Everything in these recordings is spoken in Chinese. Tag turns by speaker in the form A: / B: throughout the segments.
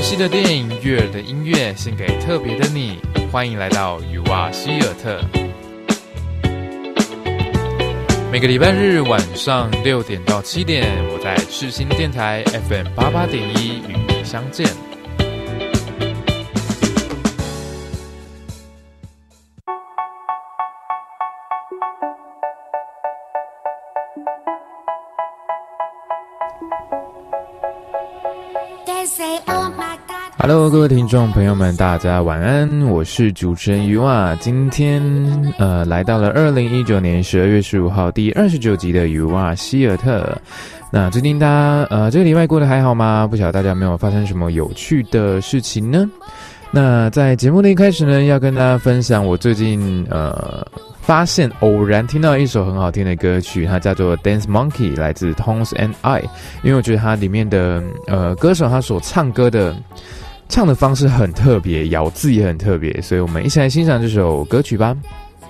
A: 悉的电影，悦耳的音乐，献给特别的你。欢迎来到雨蛙希尔特。每个礼拜日晚上6点到7点，我在世新电台 FM88.1与你相见。Hello， 各位听众朋友们，大家晚安，我是主持人于蛙。今天来到了2019年12月15号第29集的雨蛙希尔特。那最近大家这个礼拜过得还好吗？不晓得大家有没有发生什么有趣的事情呢？那在节目的一开始呢，要跟大家分享我最近发现偶然听到一首很好听的歌曲，它叫做 Dance Monkey， 来自 Tones and I。 因为我觉得它里面的歌手他所唱的方式很特别，咬字也很特别，所以我们一起来欣赏这首歌曲吧。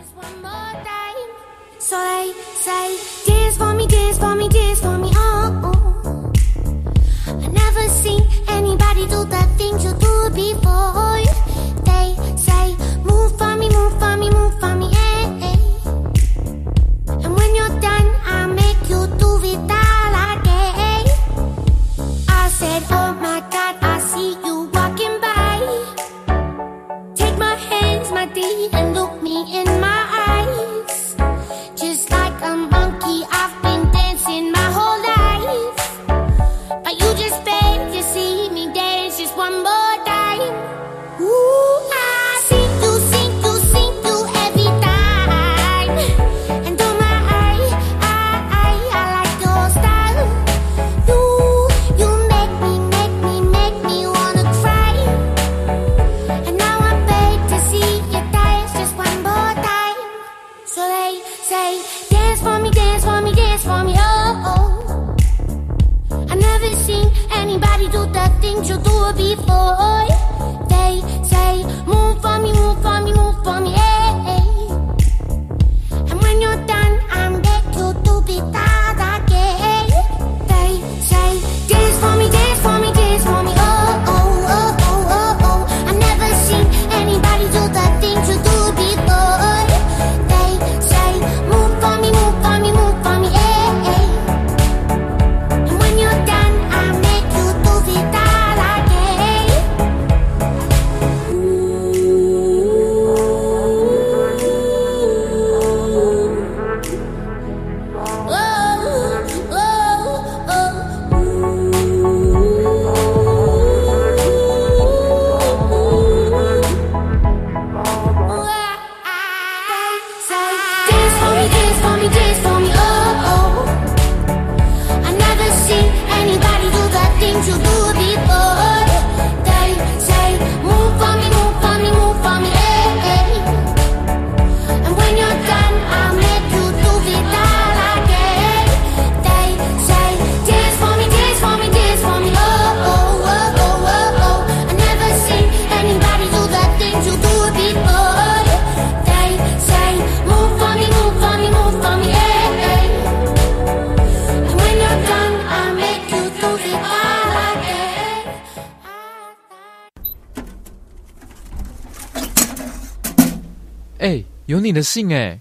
A: 有你的信耶。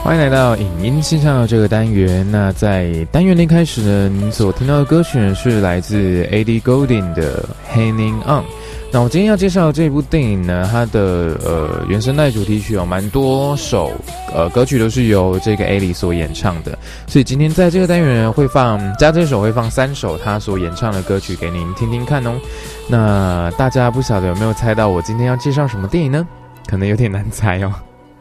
A: 欢迎来到影音欣赏的这个单元。那在单元一开始呢，您所听到的歌曲呢是来自 Ellie Goulding 的 Hanging On。那我今天要介绍的这部电影呢，它的原声带主题曲有蛮多首歌曲都是由这个 Ellie 所演唱的，所以今天在这个单元会加这首会放3首他所演唱的歌曲给您听听看哦。那大家不晓得有没有猜到我今天要介绍什么电影呢？可能有点难猜哦。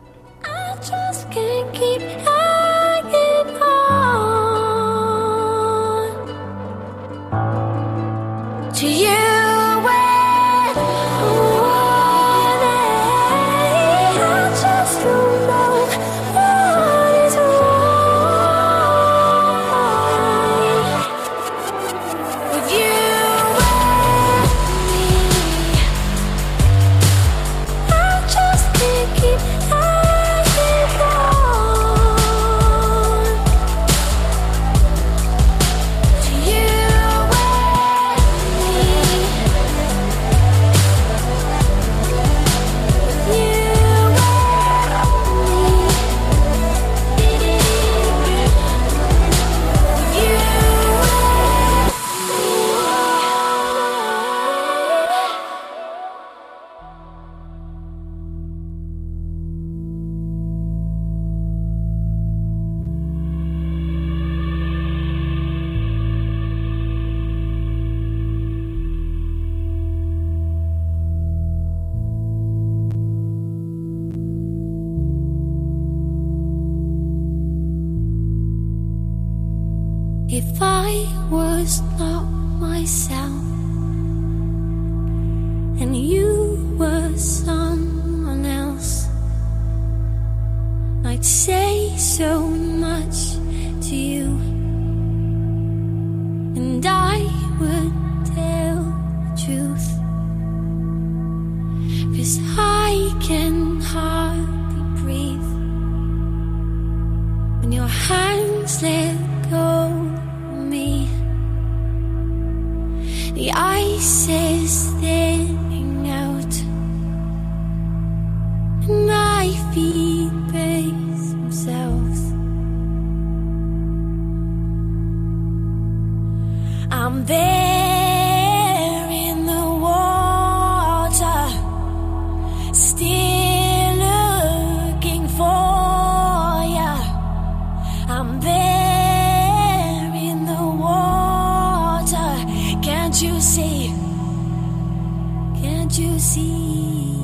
B: If I was not myself and you were someone else, I'd say so much to you, and I would tell the truth, 'cause I can hardly breathe when your hands let go. The ice is thinning out, and my feet brace themselves. I'm there in the water, still looking for ya. I'm there in the water. Can't you see? Can't you see?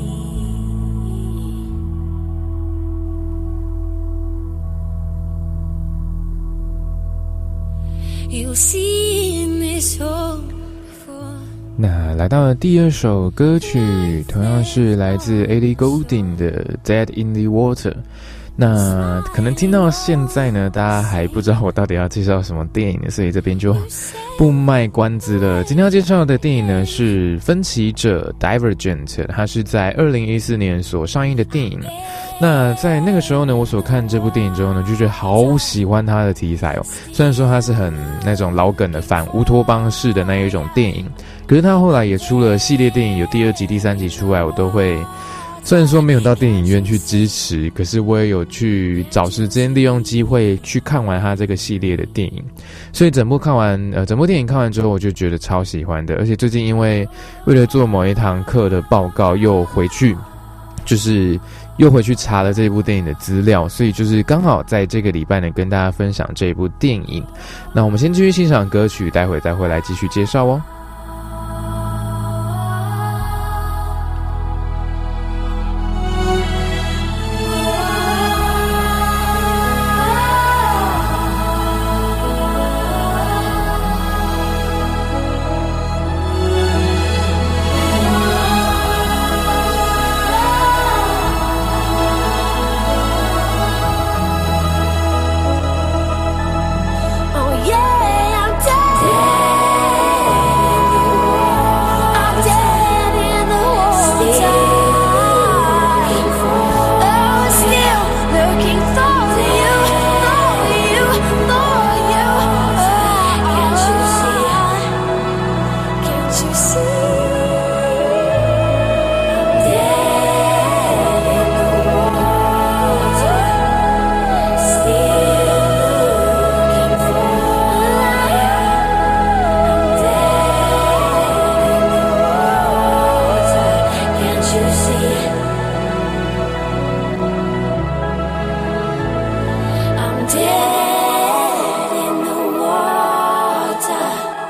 B: You've seen this all before.
A: 那来到了第2首歌曲，同样是来自 Ellie Goulding 的 Dead in the Water。那可能听到现在呢，大家还不知道我到底要介绍什么电影呢，所以这边就不卖关子了。今天要介绍的电影呢是《分歧者》 Divergent， 它是在2014年所上映的电影。那在那个时候呢，我所看这部电影之后呢，就觉得好喜欢它的题材哦。虽然说它是很那种老梗的反乌托邦式的那一种电影，可是它后来也出了系列电影，有第2集、第3集出来，我都会。虽然说没有到电影院去支持，可是我也有去找时间利用机会去看完它这个系列的电影，所以整部电影看完之后，我就觉得超喜欢的。而且最近因为为了做某一堂课的报告，又回去查了这部电影的资料，所以就是刚好在这个礼拜呢跟大家分享这部电影。那我们先继续欣赏歌曲，待会再回来继续介绍哦。
B: Oh yeah, I'm dead. dead in the water,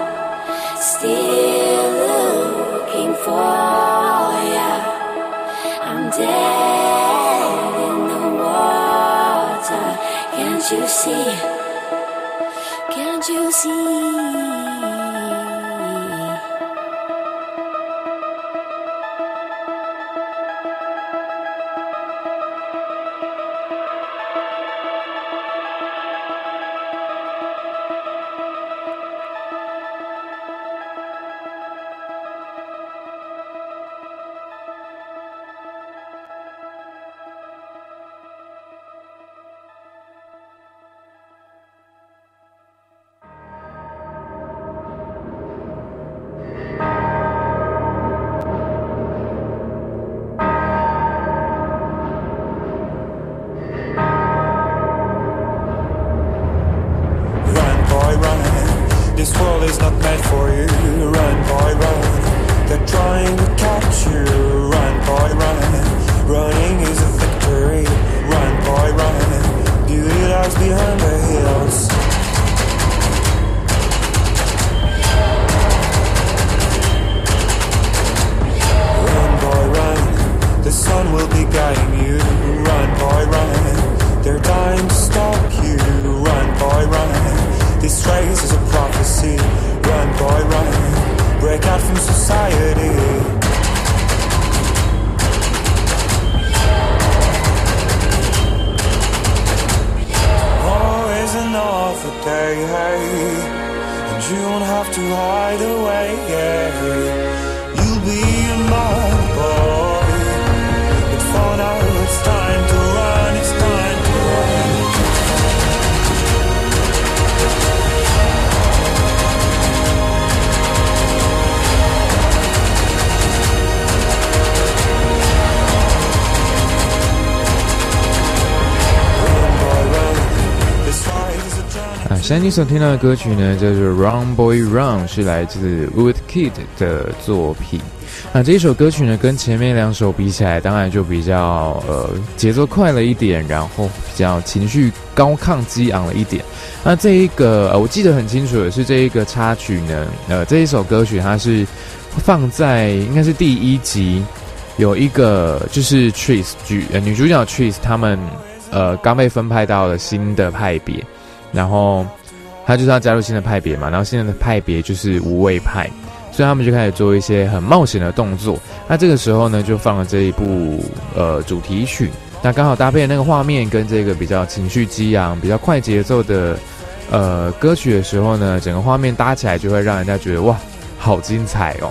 B: still looking for ya. I'm dead in the water. Can't you see? Can't you see?
C: This world is not meant for you. Run, boy, run. They're trying to catch you. Run, boy, run. Running is a victory. Run, boy, run. Beauty lies behind the hills. Run, boy, run. The sun will be guiding you. Run, boy, run. They're dying to stop you. Run, boy, run. This race is a prophecy. Run, boy, run. Break out from society. Always another day, hey. And you don't have to hide away, yeah. You'll be a mother, boy. But for now it's time to run. It's time to run.
A: 现在你所听到的歌曲呢，叫做《Run Boy Run》，是来自 Woodkid 的作品。那这一首歌曲呢，跟前面两首比起来，当然就比较节奏快了一点，然后比较情绪高亢激昂了一点。那这一个我记得很清楚的是，这一个插曲呢，这一首歌曲它是放在应该是第一集，有一个就是 Tris 女主角 Tris 他们刚被分派到了新的派别。然后他就是要加入新的派别嘛，然后现在的派别就是无畏派，所以他们就开始做一些很冒险的动作。那这个时候呢，就放了这一部主题曲，那刚好搭配那个画面跟这个比较情绪激昂、比较快节奏的歌曲的时候呢，整个画面搭起来就会让人家觉得哇，好精彩哦。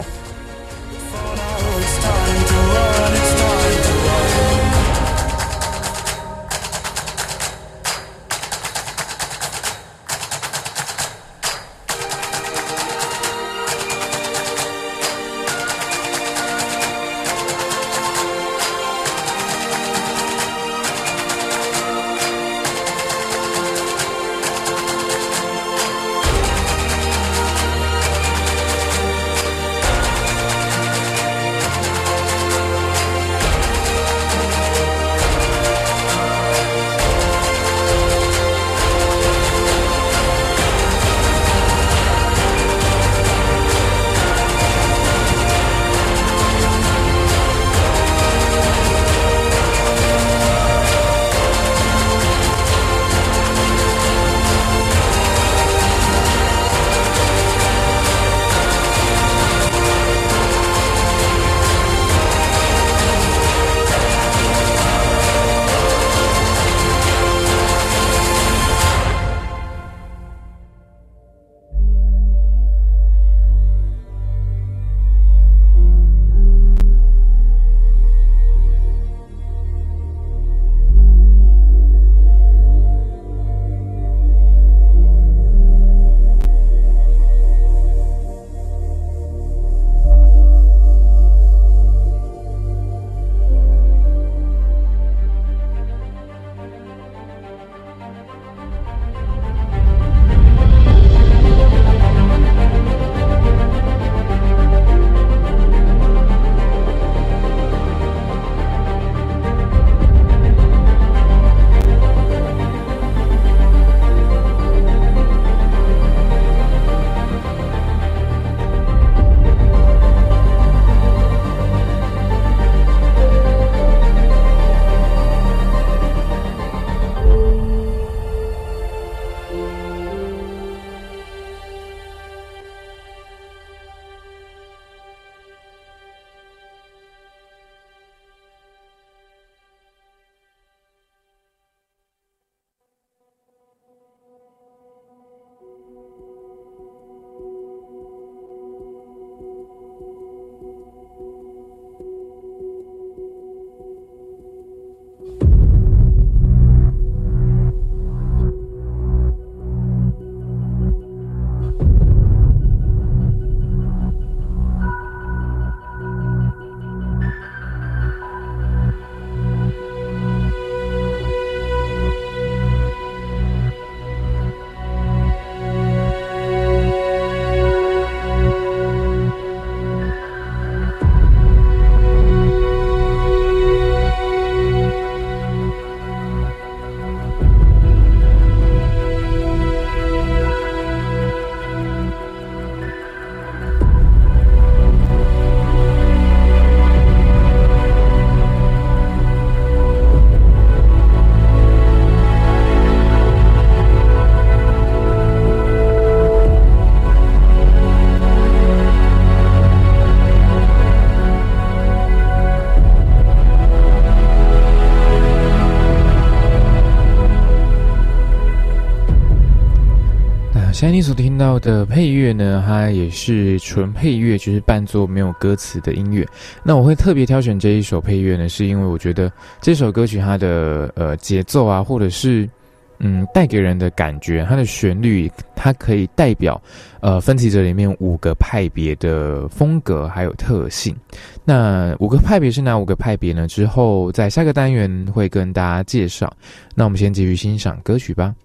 A: 现在你所听到的配乐呢，它也是纯配乐，就是伴奏没有歌词的音乐。那我会特别挑选这一首配乐呢，是因为我觉得这首歌曲它的节奏啊，或者是带给人的感觉，它的旋律，它可以代表分歧者里面5个派别的风格还有特性。那5个派别是哪5个派别呢？之后在下个单元会跟大家介绍。那我们先继续欣赏歌曲吧。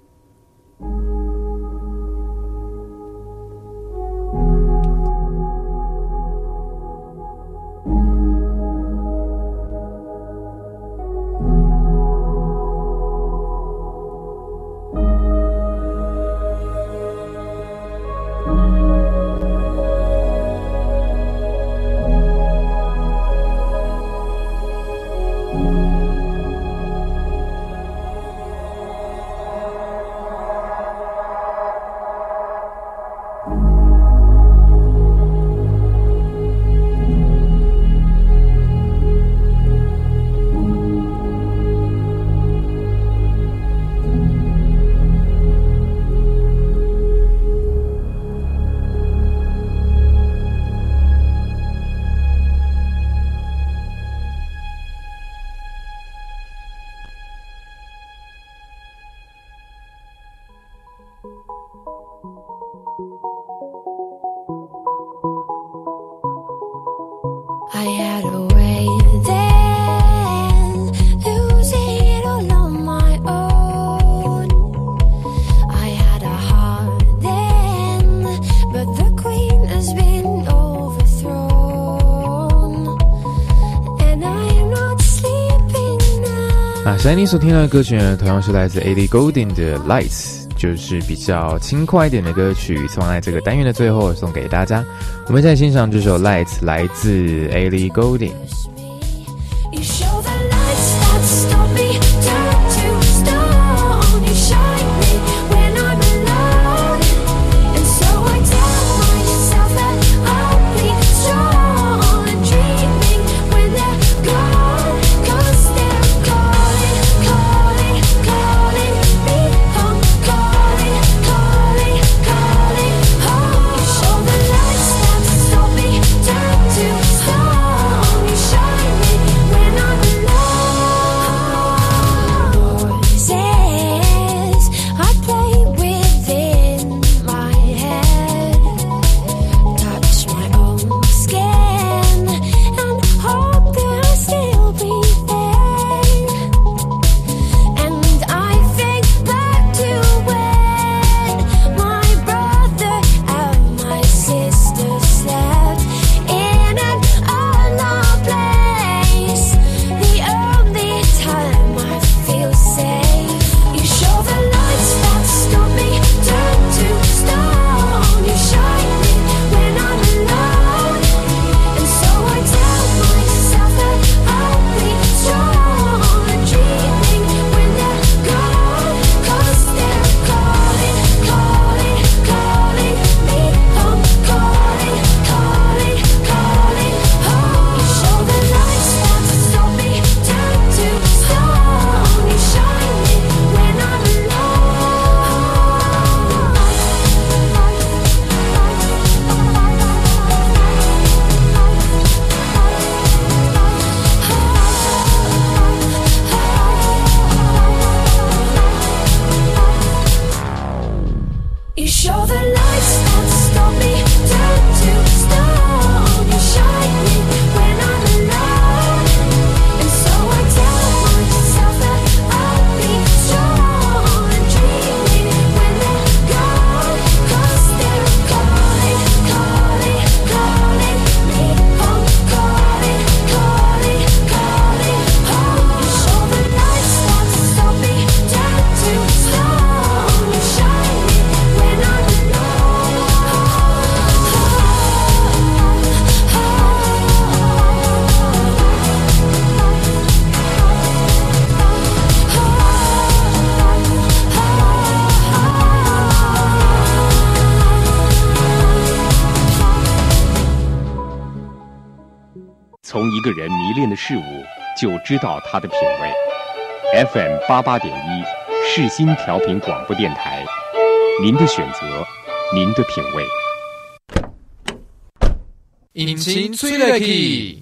B: I had a way then, losing it all on my own. I had a heart then, but the queen has been overthrown, and I am not sleeping now.
A: 现在你所听到的歌曲呢，同样是来自 Ellie Goulding 的 Lights， 就是比较轻快一点的歌曲，送在这个单元的最后送给大家。我们再欣赏这首 Lights， 来自 Ellie Goulding。
D: 从一个人迷恋的事物，就知道他的品味。FM88.1，世新调频广播电台， 您的选择，您的品味。
A: 引擎催泪器。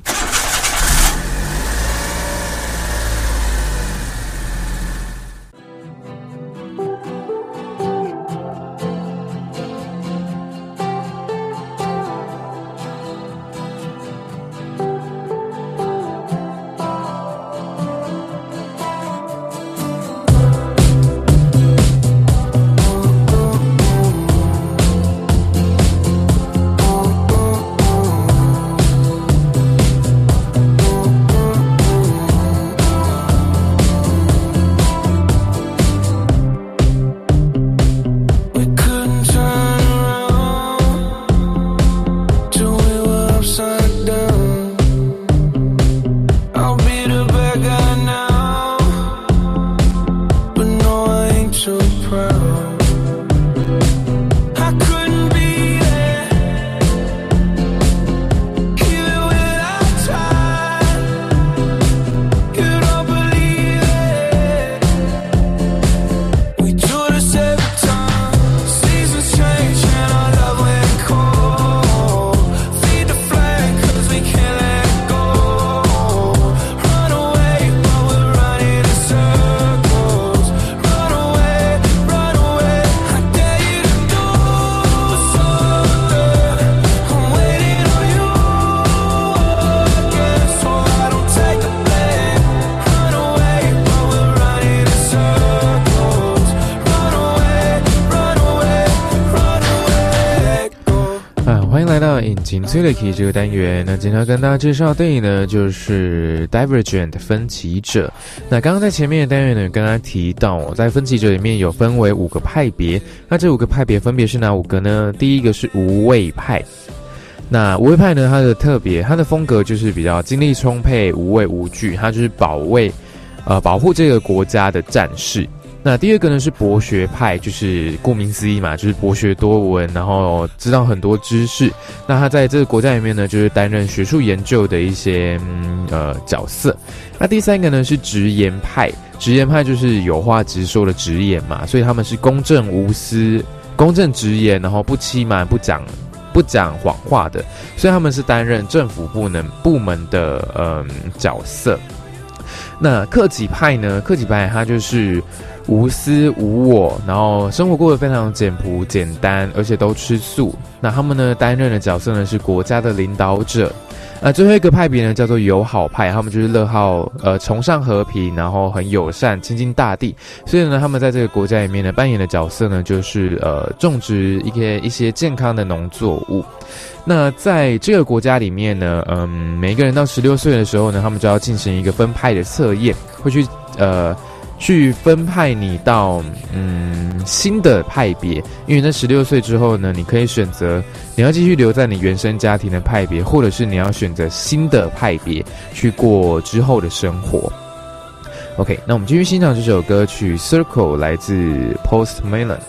A: 引擎催泪器这个单元，那今天要跟大家介绍的电影呢，就是《Divergent》分歧者。那刚刚在前面的单元呢，跟大家提到，在分歧者里面有分为5个派别，那这5个派别分别是哪5个呢？第一个是无畏派。那无畏派呢，它的风格就是比较精力充沛、无畏无惧，它就是保护这个国家的战士。那第二个呢是博学派，就是顾名思义嘛，就是博学多闻，然后知道很多知识。那他在这个国家里面呢，就是担任学术研究的一些角色。那第三个呢是直言派，直言派就是有话直说的直言嘛，所以他们是公正无私、公正直言，然后不欺瞒、不讲谎话的，所以他们是担任政府部门的角色。那克己派呢？克己派他就是无私无我，然后生活过得非常简朴简单，而且都吃素。那他们呢担任的角色呢是国家的领导者。最后一个派别呢叫做友好派，他们就是乐好崇尚和平，然后很友善，亲近大地。所以呢，他们在这个国家里面呢扮演的角色呢就是种植一些健康的农作物。那在这个国家里面呢，每一个人到16岁的时候呢，他们就要进行一个分派的测验，会去分派你到新的派别，因为在16岁之后呢，你可以选择你要继续留在你原生家庭的派别，或者是你要选择新的派别去过之后的生活。OK， 那我们继续欣赏这首歌曲 Circle 来自 Post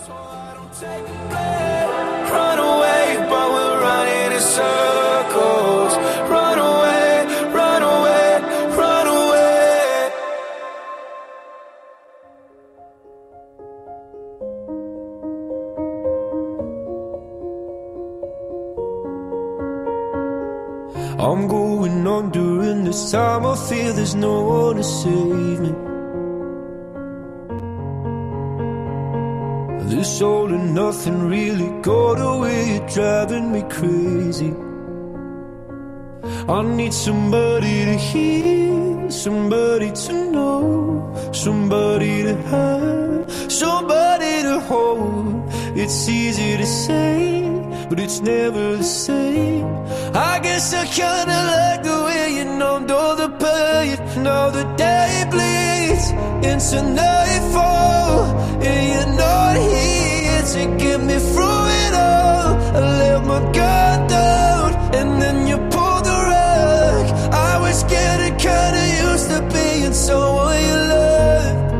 C: Melon。I'm going on during this time. I feel there's no one to save me. This all and nothing really got away. You're driving me crazy. I need somebody to hear, somebody to know, somebody to have, somebody to hold. It's easy to say, but it's never the same. I guess I kinda like the way you numbed all the pain. Now the day bleeds into nightfall, and you're not here to get me through it all. I let my guard down, and then you pulled the rug. I was getting kinda used to being someone you loved.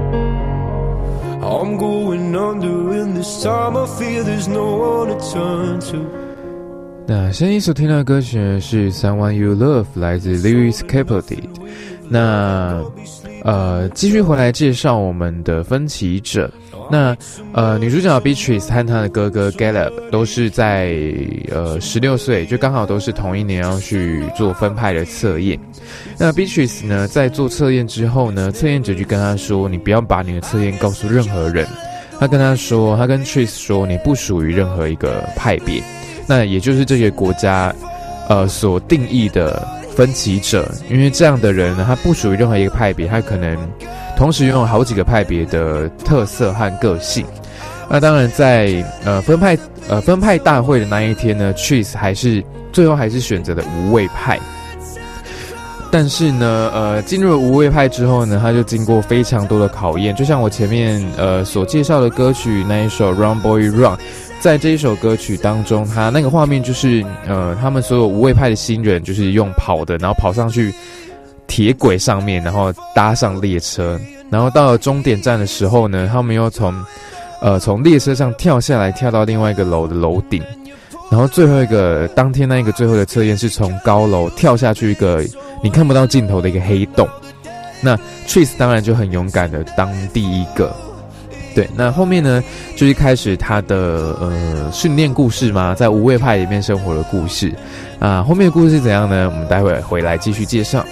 C: I'm going under in this time. I feel there's no one to turn to.
A: 那现在所听到的歌曲呢是 Someone You Love 来自 Lewis Capaldi。那继续回来介绍我们的分歧者。那女主角 Beatrice 和她的哥哥 Caleb 都是在16岁，就刚好都是同一年要去做分派的测验。那 Beatrice 呢，在做测验之后呢，测验者就跟她说：“你不要把你的测验告诉任何人。”他跟他说，他跟 Triss 说，你不属于任何一个派别，那也就是这个国家所定义的分歧者。因为这样的人呢，他不属于任何一个派别，他可能同时拥有好几个派别的特色和个性。那当然在分派大会的那一天呢， Triss 最后还是选择了无畏派。但是呢，进入了无畏派之后呢，他就经过非常多的考验，就像我前面所介绍的歌曲那一首 Run Boy Run， 在这一首歌曲当中，他那个画面就是他们所有无畏派的新人就是用跑的，然后跑上去铁轨上面，然后搭上列车，然后到了终点站的时候呢，他们又从列车上跳下来，跳到另外一个楼的楼顶，然后当天那一个最后的测验是从高楼跳下去一个你看不到尽头的一个黑洞。那 Triss 当然就很勇敢的当第一个。对，那后面呢就是开始他的训练故事嘛，在无畏派里面生活的故事啊。后面的故事是怎样呢？我们待会回来继续介绍。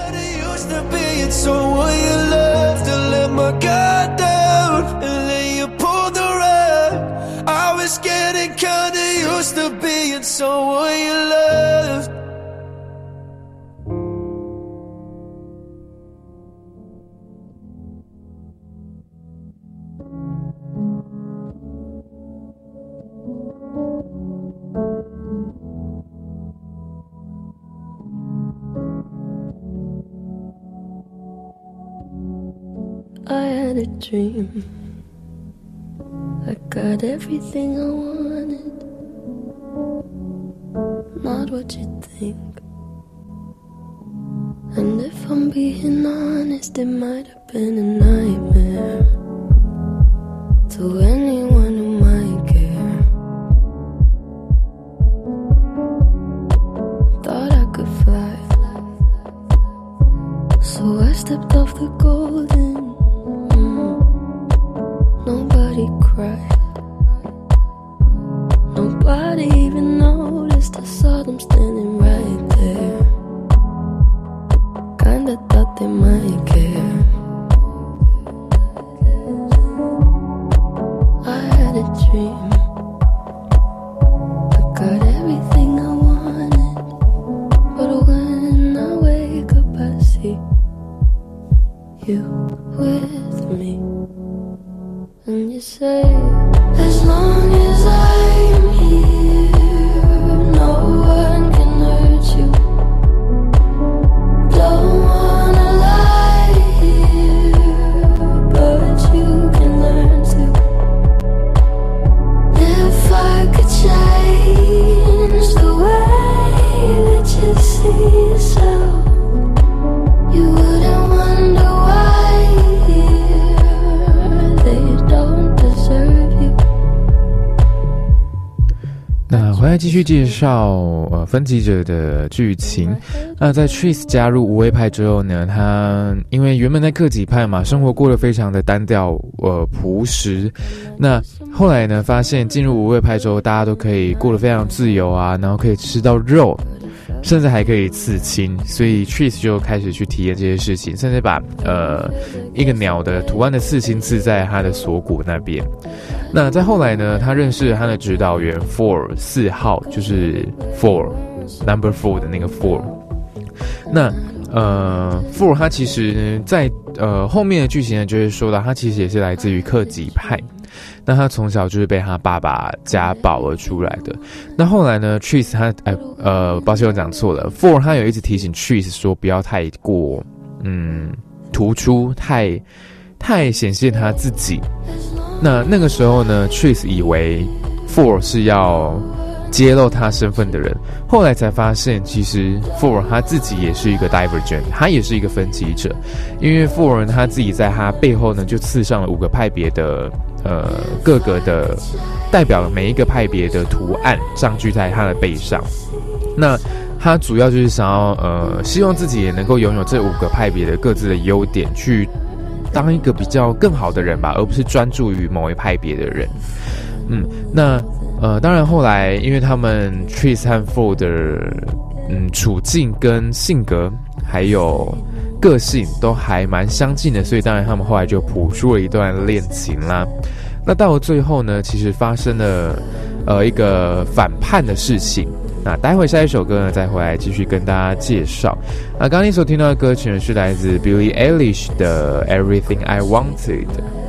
E: I had a dream, I got everything I wanted, not what you think. And if I'm being honest, it might have been a nightmare to anyone who might care. Thought I could fly, so I stepped off the golden. Nobody cried, nobody even noticed. I saw them standing right there, kinda thought they might care. I had a dream, I got everything I wanted, but when I wake up I see you with me. And you say, as long as I'm here, no one can hurt you. Don't wanna lie here, but you can learn to. If I could change the way that you see yourself, you wouldn't wonder why they don't deserve you.
A: 那回来继续介绍分歧者的剧情。那在 Triss 加入无畏派之后呢，他因为原本在克己派嘛，生活过得非常的单调朴实。那后来呢，发现进入无畏派之后，大家都可以过得非常自由啊，然后可以吃到肉，甚至还可以刺青，所以 Triss 就开始去体验这些事情，甚至把一个鸟的图案的刺青刺在他的锁骨那边。那在后来呢，他认识了他的指导员 4号，就是 number 4的那个 4。那4他其实呢，在后面的剧情呢，就会说到他其实也是来自于克己派。那他从小就是被他爸爸家暴而出来的。那后来呢 Triss 他抱歉我讲错了， 4他有一直提醒 Triss 说不要太过突出，太显现他自己。那个时候呢 Triss 以为 4是要揭露他身份的人，后来才发现其实 4他自己也是一个 divergent， 他也是一个分歧者。因为 4他自己在他背后呢就刺上了5个派别的各个的代表了每一个派别的图案上去在他的背上。那他主要就是想要希望自己也能够拥有这5个派别的各自的优点，去当一个比较更好的人吧，而不是专注于某一派别的人。那当然后来因为他们 Trees 和 Ford 的处境跟性格还有个性都还蛮相近的，所以当然他们后来就谱出了一段恋情啦。那到了最后呢，其实发生了一个反叛的事情。那待会下一首歌呢，再回来继续跟大家介绍。刚刚你所听到的歌曲呢，是来自 Billie Eilish 的 Everything I Wanted。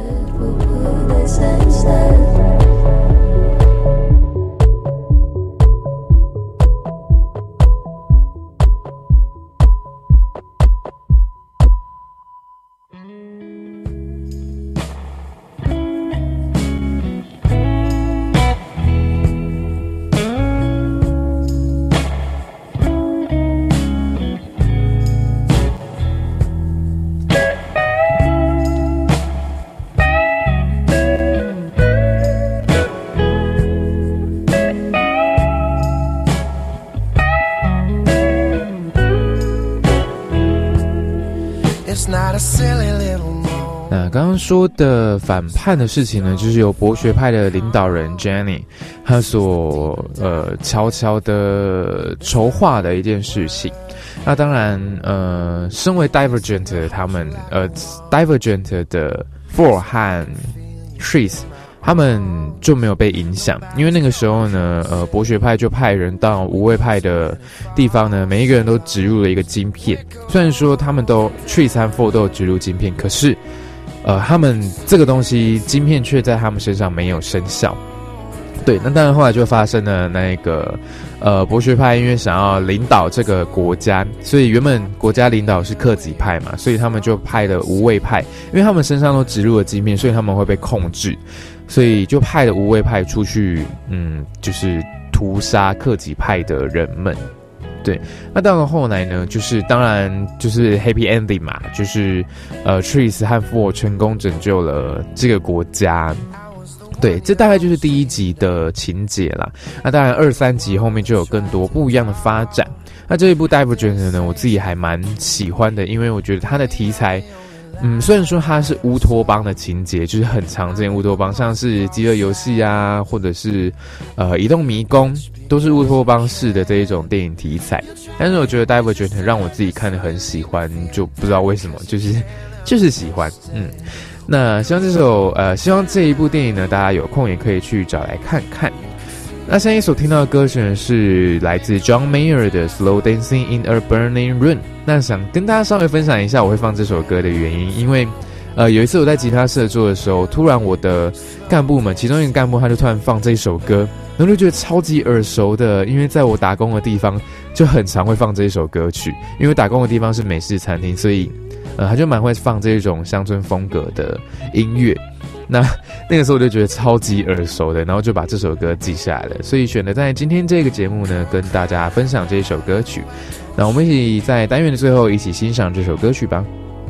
A: 那刚刚说的反叛的事情呢，就是由博学派的领导人 Jenny 他所悄悄的筹划的一件事情。那当然身为 Divergent 的他们Divergent 的 Ford 和 Trees 他们就没有被影响，因为那个时候呢博学派就派人到无畏派的地方呢，每一个人都植入了一个晶片。虽然说他们都 Trees 和 Ford 都有植入晶片，可是他们这个东西晶片却在他们身上没有生效。对，那当然后来就发生了那个博学派因为想要领导这个国家，所以原本国家领导是克己派嘛，所以他们就派了无畏派，因为他们身上都植入了晶片，所以他们会被控制，所以就派了无畏派出去就是屠杀克己派的人们。对，那到了后来呢，就是当然就是 happy ending 嘛，就是Trees 和 Ford 成功拯救了这个国家。对，这大概就是第1集的情节啦。那当然2、3集后面就有更多不一样的发展。那这一部 Divergent 呢，我自己还蛮喜欢的，因为我觉得它的题材虽然说它是乌托邦的情节，就是很常见乌托邦，像是饥饿游戏啊，或者是移动迷宫，都是乌托邦式的这一种电影题材。但是我觉得 Divergent 让我自己看得很喜欢，就不知道为什么，就是喜欢。那希望这一部电影呢，大家有空也可以去找来看看。那现在所听到的歌曲呢，是来自 John Mayer 的 Slow Dancing in a Burning Room。那想跟大家稍微分享一下我会放这首歌的原因，因为有一次我在吉他社做的时候，突然我的干部们其中一个干部他就突然放这首歌，然后就觉得超级耳熟的，因为在我打工的地方就很常会放这一首歌曲，因为打工的地方是美式餐厅，所以他就蛮会放这种乡村风格的音乐。那个时候我就觉得超级耳熟的，然后就把这首歌记下来了，所以选择在今天这个节目呢，跟大家分享这一首歌曲。那我们一起在单元的最后一起欣赏这首歌曲吧。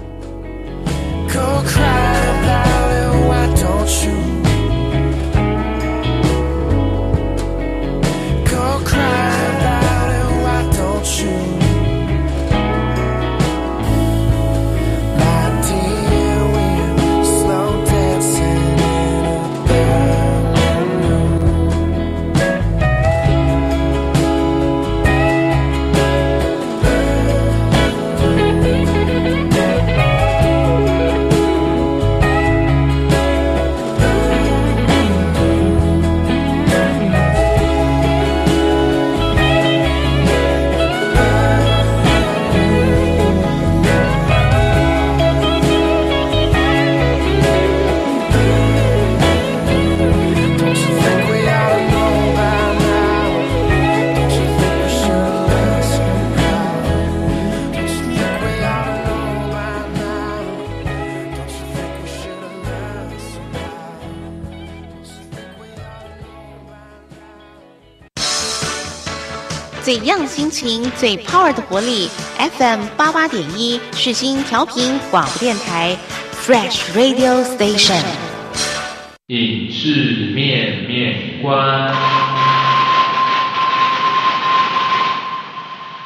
F: 最样心情，最 power 的活力 ，FM 88.1世新调频广播电台 ，Fresh Radio Station。
A: 影视面观。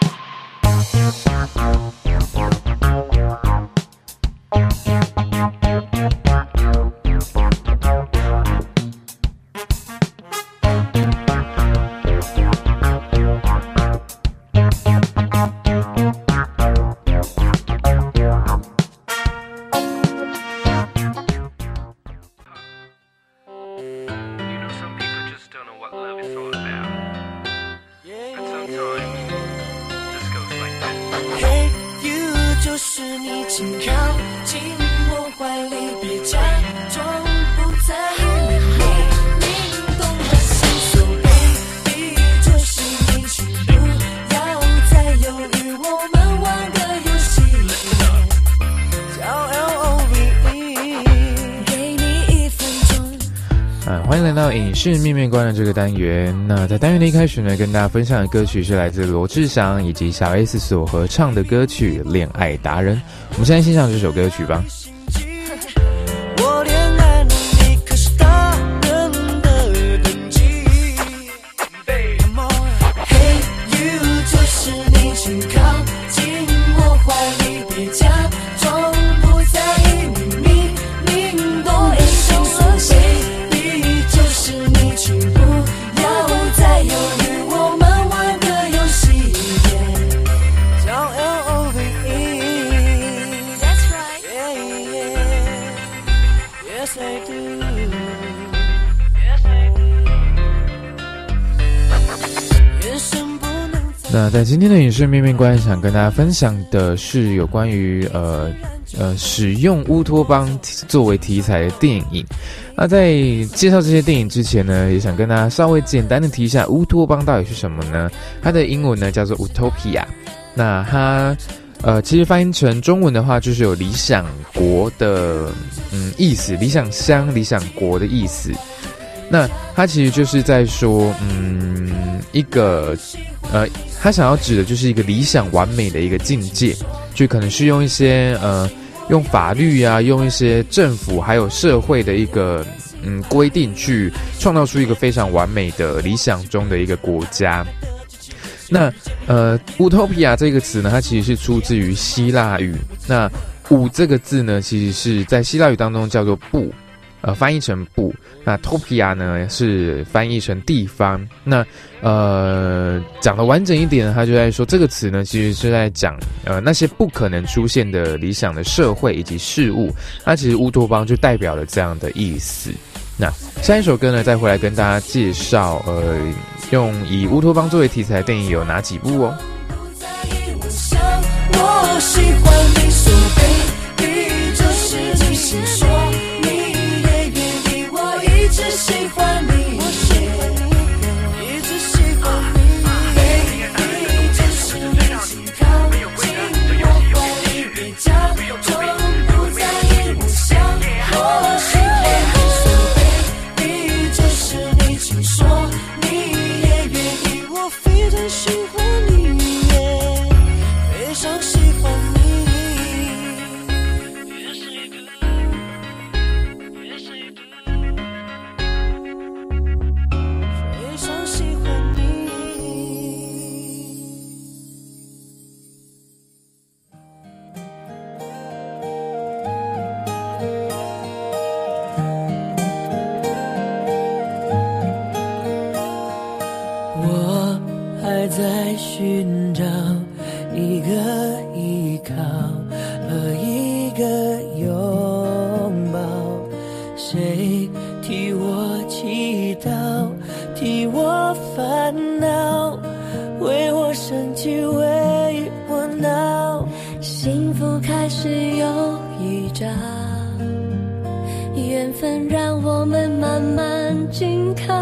A: 欢迎来到影视面面观的这个单元。那在单元的一开始呢，跟大家分享的歌曲是来自罗志祥以及小 S 所合唱的歌曲《恋爱达人》。我们现在欣赏这首歌曲吧。
G: 我恋爱能力可是大人的等级。Hey you， 就是你，请靠近我怀里，别假装不在意，明多一心酸谁。就是你，请不要再犹豫，我们玩个游戏，叫 LOVE。 That's right. Yeah, yeah. Yes I do. Yes I do. 眼神不能再。
A: 那在今天的影视面面观，想跟大家分享的是有关于使用乌托邦作为题材的电影。那在介绍这些电影之前呢，也想跟大家稍微简单的提一下乌托邦到底是什么呢？它的英文呢叫做 Utopia。那它其实翻译成中文的话，就是有理想国的意思，理想乡、理想国的意思。那它其实就是在说，一个他想要指的就是一个理想完美的一个境界，就可能是用一些用法律啊，用一些政府还有社会的一个规定去创造出一个非常完美的理想中的一个国家。那Utopia 这个词呢，它其实是出自于希腊语。那这个字呢，其实是在希腊语当中叫做部，翻译成部。那 Topia 呢是翻译成地方。那讲的完整一点，他就在说这个词呢，其实是在讲那些不可能出现的理想的社会以及事物。那其实乌托邦就代表了这样的意思。那下一首歌呢，再回来跟大家介绍用以乌托邦作为题材的电影有哪几部哦。
G: 我喜欢你说 baby， 就是你心说你也愿意，我一直喜欢你，一直喜欢你 baby， 就是你，请靠近我怀里，别假装不在意，我想我喜欢你说 baby， 就是你，请说你也愿意，我非常喜欢你，非常喜欢你。在寻找一个依靠和一个拥抱，谁替我祈祷，替我烦恼，为我生气，为我闹，幸福开始有预兆，缘分让我们慢慢紧靠，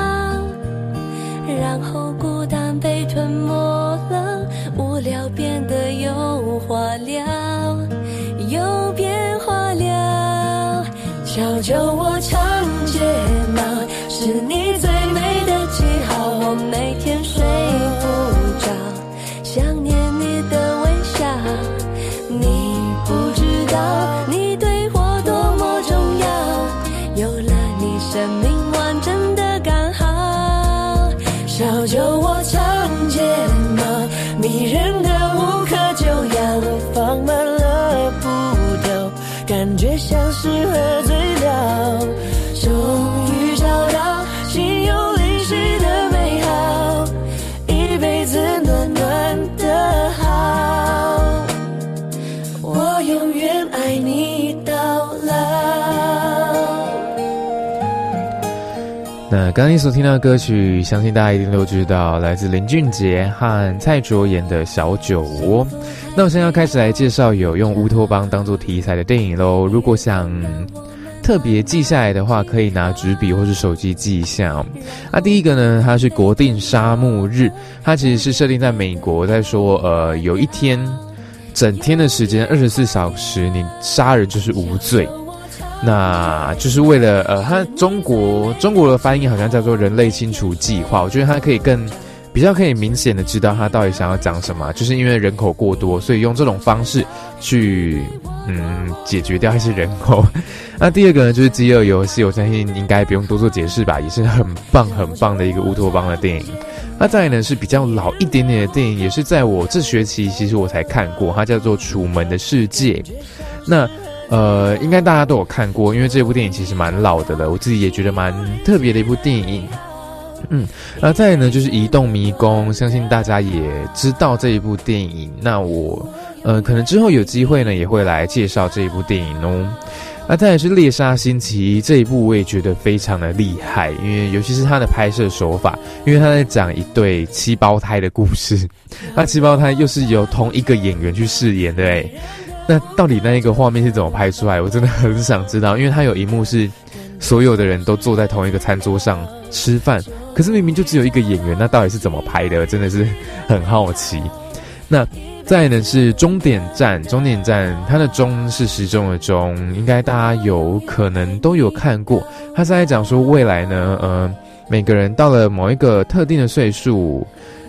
G: 然后孤单被吞没了，无聊变得有话聊，有变化了，悄悄我唱睫毛，是你最美的记号，我每天睡不着，想念你的微笑，你不知道你对我多么重要，有了你生命完整的刚好，小酒我唱睫毛，迷人的无可救药，我放慢了步调，感觉像是喝醉了，终于找到心有灵犀的美好，一辈子暖暖的好，我永远爱你到老。
A: 那刚刚你所听到的歌曲，相信大家一定都知道，来自林俊杰和蔡卓妍的小酒窝。那我现在要开始来介绍有用乌托邦当作题材的电影咯。如果想特别记下来的话，可以拿纸笔或是手机记一下哦。第一个呢，它是国定杀戮日，它其实是设定在美国，在说有一天整天的时间24小时，你杀人就是无罪。 那就是为了它中国的翻译好像叫做人类清除计划，我觉得它可以比较可以明显的知道他到底想要讲什么，就是因为人口过多，所以用这种方式去解决掉一些人口。那第二个呢，就是饥饿游戏，我相信应该不用多做解释吧，也是很棒的一个乌托邦的电影。那再来呢是比较老一点点的电影，也是在我这学期其实我才看过，它叫做《楚门的世界》。那应该大家都有看过，因为这部电影其实蛮老的了，我自己也觉得蛮特别的一部电影。那再来呢就是《移动迷宫》，相信大家也知道这一部电影。那我可能之后有机会呢也会来介绍这一部电影哦。那再来是《猎杀星期一》，这一部我也觉得非常的厉害，因为尤其是它的拍摄手法，因为他在讲一对7胞胎的故事，那7胞胎又是由同一个演员去饰演的诶。那到底那一个画面是怎么拍出来，我真的很想知道，因为它有一幕是所有的人都坐在同一个餐桌上吃饭，可是明明就只有一个演员，那到底是怎么拍的，真的是很好奇。那再来呢是终点站，它的钟是时钟的钟，应该大家有可能都有看过。它是在讲说未来呢，每个人到了某一个特定的岁数，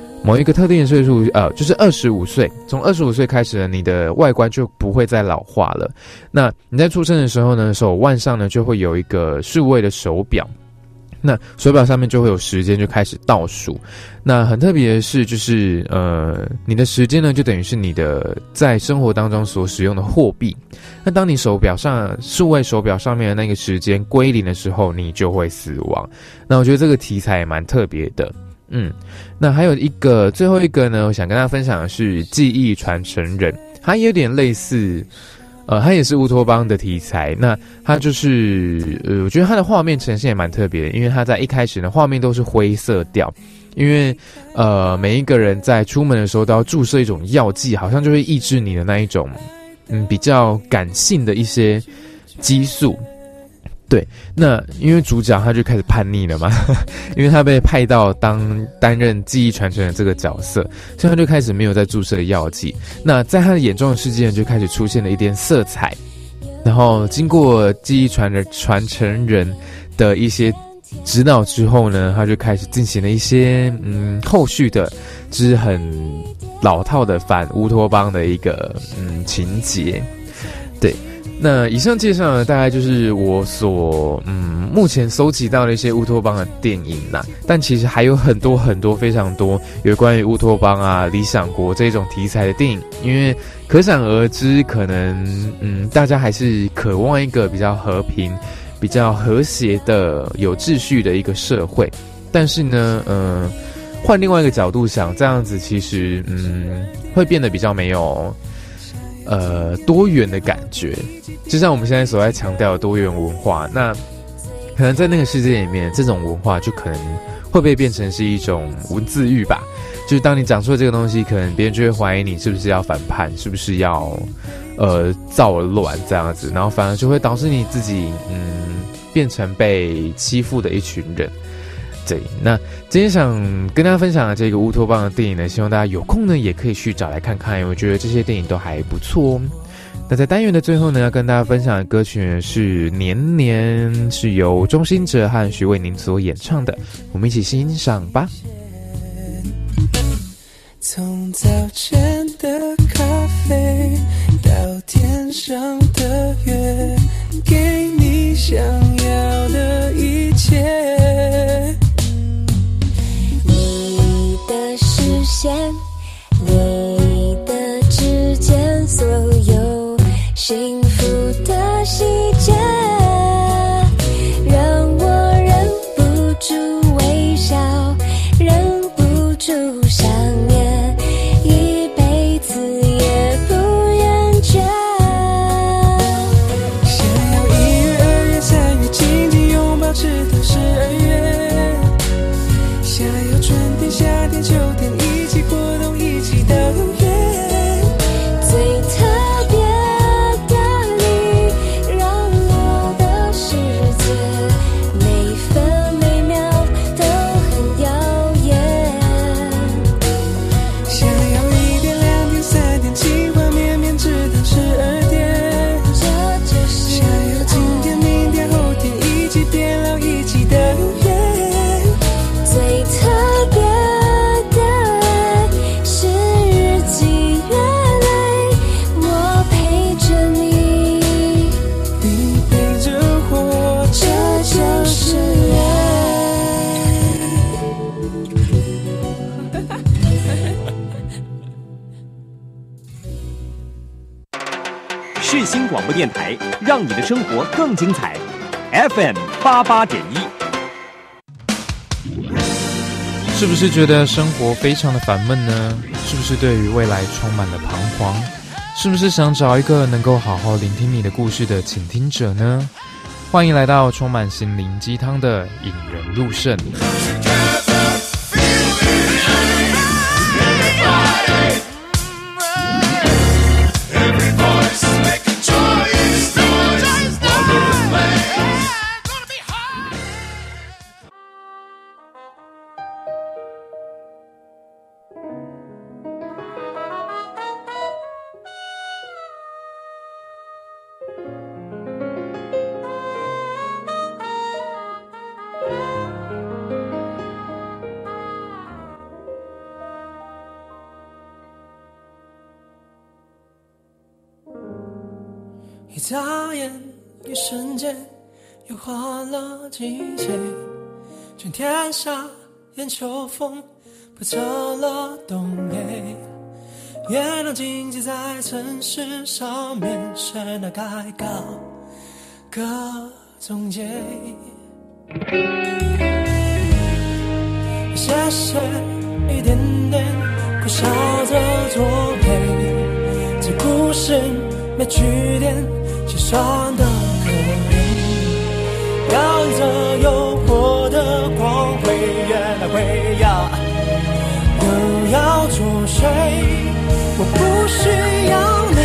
A: 就是25岁，从25岁开始呢，你的外观就不会再老化了。那你在出生的时候呢，手腕上呢就会有一个数位的手表。那手表上面就会有时间就开始倒数。那很特别的是，就是你的时间呢，就等于是你的在生活当中所使用的货币。那当你数位手表上面的那个时间归零的时候，你就会死亡。那我觉得这个题材也蛮特别的。那还有最后一个呢，我想跟大家分享的是记忆传承人，它有点类似。它也是乌托邦的题材，那它就是我觉得它的画面呈现也蛮特别的，因为它在一开始呢，画面都是灰色调，因为每一个人在出门的时候都要注射一种药剂，好像就会抑制你的那一种比较感性的一些激素。对，那因为主角他就开始叛逆了嘛，因为他被派到担任记忆传承人这个角色，所以他就开始没有再注射药剂。那在他的眼中的世界就开始出现了一点色彩，然后经过记忆传承人的一些指导之后呢，他就开始进行了一些后续的，就是很老套的反乌托邦的一个情节。对。那以上介绍呢，大概就是我所目前搜集到的一些乌托邦的电影啦。但其实还有很多非常多有关于乌托邦啊、理想国这种题材的电影，因为可想而知，可能大家还是渴望一个比较和平、比较和谐的、有秩序的一个社会。但是呢，换另外一个角度想，这样子其实会变得比较没有。多元的感觉，就像我们现在所在强调的多元文化，那可能在那个世界里面，这种文化就可能会被变成是一种文字狱吧。就是当你讲出了这个东西，可能别人就会怀疑你是不是要反叛，是不是要造乱这样子，然后反而就会导致你自己变成被欺负的一群人。对，那今天想跟大家分享的这个乌托邦的电影呢，希望大家有空呢也可以去找来看看，因为我觉得这些电影都还不错哦。那在单元的最后呢，要跟大家分享的歌曲呢是《年年》，是由钟兴哲和徐伟宁所演唱的，我们一起欣赏吧。
H: 从早晨的咖啡到天上的月，给你想要的一切。
E: 你的视线，你的指尖，所有幸福的细节，让我忍不住微笑，忍不住想念，一辈子也不厌倦。
H: 想要1月、2月、3月
D: 播电台，让你的生活更精彩。FM88.1。
A: 是不是觉得生活非常的烦闷呢？是不是对于未来充满了彷徨？是不是想找一个能够好好聆听你的故事的倾听者呢？欢迎来到充满心灵鸡汤的引人入胜。
H: 一眨眼，一瞬间，又换了季节。春天夏天秋风，铺成了冬夜。月亮静寂在城市上面，谁能开告各种结？一些些，一点点，苦笑着作陪。这故事没句点。心酸的可怜，摇曳着诱惑的光辉，越来越要又要作祟。我不需要你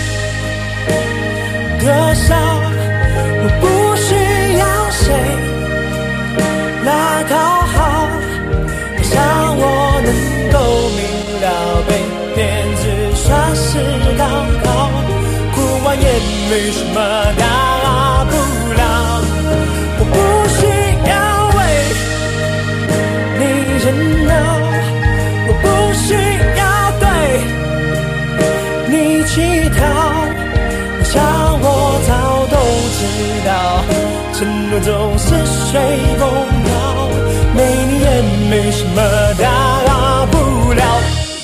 H: 的笑，我不需要谁来讨好，我想我能够明了，被骗只算是刚好，哭完也没什么大不了，我不需要为你争闹，我不需要对你乞讨，我想我早都知道，承诺总是随风飘，没你也没什么大不了。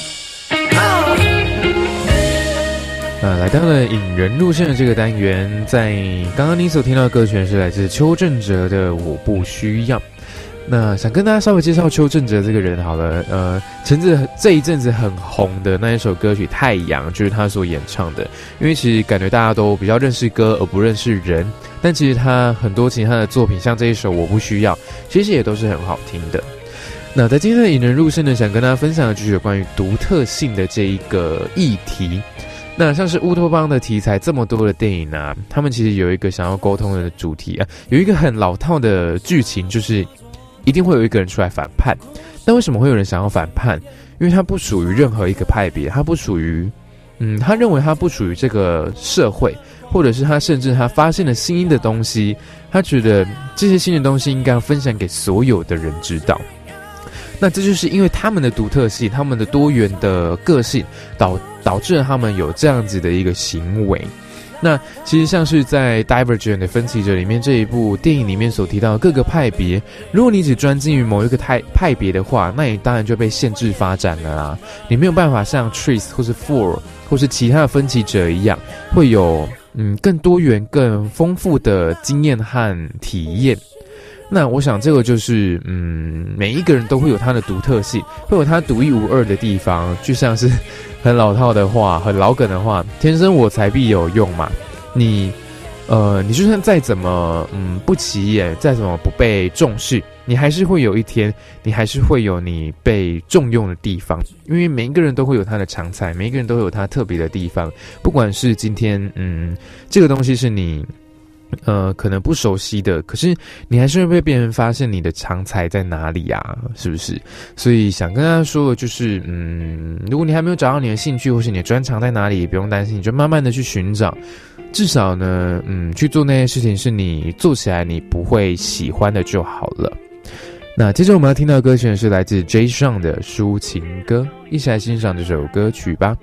A: 来到了引人入胜的这个单元，在刚刚你所听到的歌曲是来自邱正哲的《我不需要》。那想跟大家稍微介绍邱正哲这个人好了，这一阵子很红的那一首歌曲《太阳》就是他所演唱的。因为其实感觉大家都比较认识歌而不认识人，但其实他很多其他的作品，像这一首《我不需要》，其实也都是很好听的。那在今天的引人入胜呢，想跟大家分享的就是有关于独特性的这一个议题。那像是乌托邦的题材这么多的电影啊，他们其实有一个想要沟通的主题啊，有一个很老套的剧情，就是一定会有一个人出来反叛。那为什么会有人想要反叛？因为他不属于任何一个派别，他不属于他认为他不属于这个社会，或者是他甚至他发现了新的东西，他觉得这些新的东西应该要分享给所有的人知道。那这就是因为他们的独特性，他们的多元的个性导致了他们有这样子的一个行为。那其实像是在 Divergent 的分歧者里面这一部电影里面所提到的各个派别，如果你只专精于某一个派别的话，那你当然就被限制发展了啦。你没有办法像 Trace 或是 Four 或是其他的分歧者一样，会有更多元更丰富的经验和体验。那我想这个就是每一个人都会有他的独特性，会有他独一无二的地方，就像是很老套的话，很老梗的话，天生我材必有用嘛。你就算再怎么不起眼，再怎么不被重视，你还是会有一天，你还是会有你被重用的地方。因为每一个人都会有他的长才，每一个人都会有他特别的地方，不管是今天这个东西是你可能不熟悉的，可是你还是会被别人发现你的长才在哪里啊，是不是？所以想跟大家说的就是，如果你还没有找到你的兴趣或是你的专长在哪里，不用担心，你就慢慢的去寻找，至少呢，去做那些事情是你做起来你不会喜欢的就好了。那接着我们要听到的歌曲是来自 Jay Sean 的抒情歌，一起来欣赏这首歌曲吧。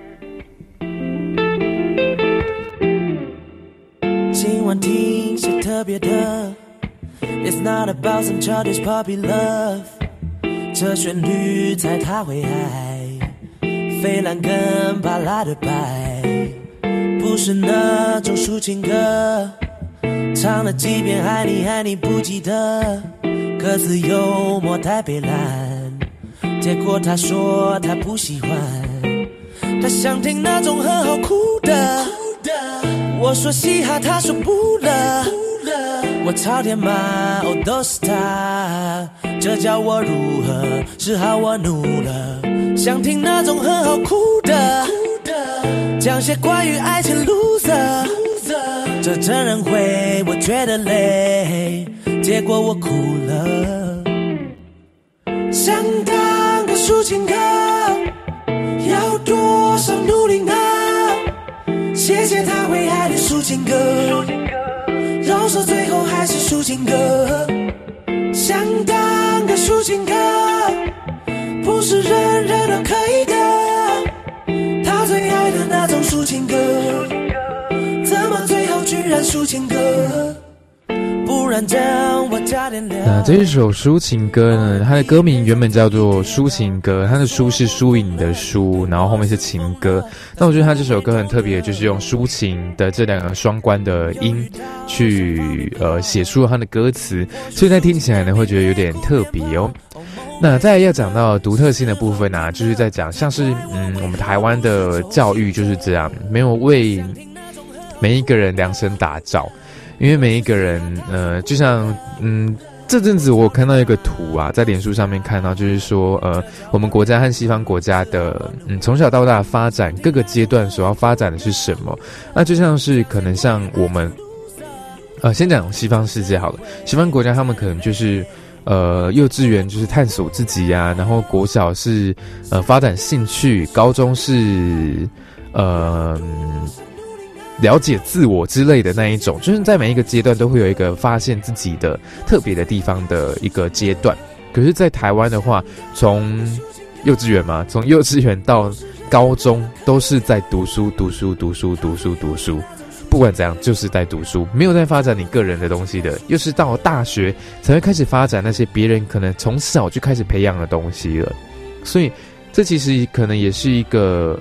I: 今晚听些特别的 It's not about some childish puppy love， 这旋律猜他会爱，飞兰跟巴拉的白， 不是那种抒情歌，唱了几遍爱你爱你不记得，歌词幽默太悲蓝，结果他说他不喜欢，他想听那种很好哭的，我说嘻哈他说不了，我朝天骂哦都是他，这叫我如何是好我怒了，想听那种很好哭的，讲些关于爱情 loser， 这真人会我觉得累，结果我哭了，想当个抒情歌要多少努力啊，谢谢他会爱的抒情歌，饶舌最后还是抒情歌，想当个抒情歌不是人人都可以的，他最爱的那种抒情歌，怎么最后居然抒情歌，不然将我加点料。
A: 那这一首抒情歌呢，它的歌名原本叫做抒情歌，它的抒是输赢的输，然后后面是情歌。那我觉得它这首歌很特别，就是用抒情的这两个双关的音去写出它的歌词，所以在听起来呢会觉得有点特别哦。那再来要讲到独特性的部分啊，就是在讲像是我们台湾的教育就是这样，没有为每一个人量身打造，因为每一个人就像这阵子我看到一个图啊，在脸书上面看到，就是说我们国家和西方国家的从小到大发展各个阶段所要发展的是什么，那就像是可能像我们先讲西方世界好了，西方国家他们可能就是幼稚园就是探索自己啊，然后国小是发展兴趣，高中是了解自我之类的那一种，就是在每一个阶段都会有一个发现自己的特别的地方的一个阶段。可是在台湾的话，从幼稚园嘛，从幼稚园到高中都是在读书，不管怎样就是在读书，没有在发展你个人的东西的，又是到大学才会开始发展那些别人可能从小就开始培养的东西了。所以这其实可能也是一个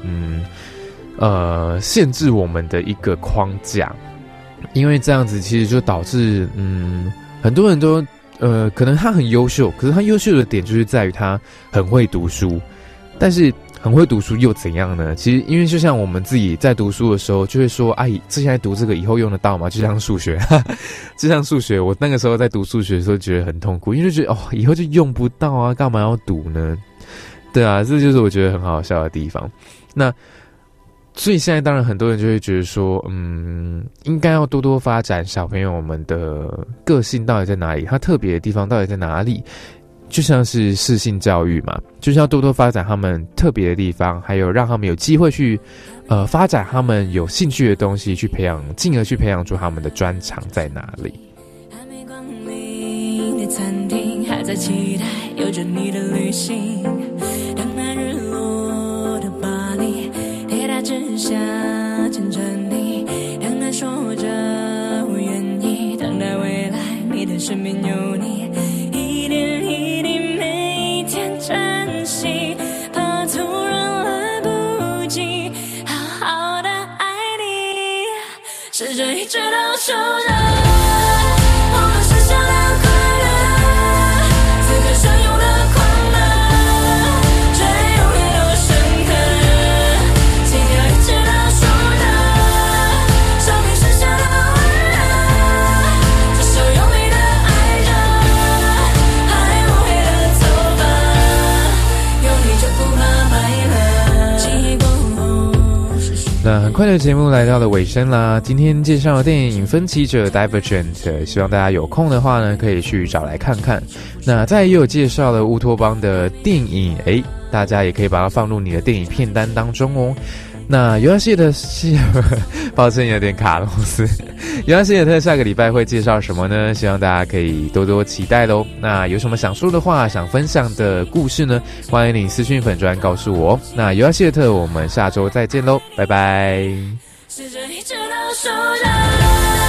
A: 限制我们的一个框架，因为这样子其实就导致很多人都可能他很优秀，可是他优秀的点就是在于他很会读书，但是很会读书又怎样呢？其实因为就像我们自己在读书的时候就会说，之前读这个以后用得到吗？就像数学就像数学，我那个时候在读数学的时候觉得很痛苦，因为就觉得以后就用不到啊，干嘛要读呢？对啊，这就是我觉得很好笑的地方。那所以现在当然很多人就会觉得说应该要多多发展小朋友们的个性到底在哪里，他特别的地方到底在哪里，就像是适性教育嘛，就是要多多发展他们特别的地方，还有让他们有机会去发展他们有兴趣的东西，去培养，进而去培养出他们的专长在哪里。
G: 还没光临的餐厅，还在期待有着你的旅行，等那日落的巴黎，铁塔之下牵着你，等待说着我愿意，等待未来你的身边有你，一点一滴每一天珍惜，怕突然来不及好好的爱你，试着一直到手的我们剩下的快乐，此刻相拥的快乐，却永远都深刻，心跳一直到手的生命剩下的温热，这首有你的爱着，还不黑的头发，有你就不怕白了，记忆过后是谁。
A: 那很快的节目来到了尾声啦，今天介绍的电影《分歧者》Divergent， 希望大家有空的话呢可以去找来看看。那再也有介绍了乌托邦的电影，大家也可以把它放入你的电影片单当中哦。那尤拉希尔特抱歉有点卡螺丝。尤拉希尔特下个礼拜会介绍什么呢？希望大家可以多多期待咯。那有什么想说的话，想分享的故事呢？欢迎你私讯粉专告诉我。那尤拉希尔特我们下周再见咯，拜拜。
G: 试着一直到手的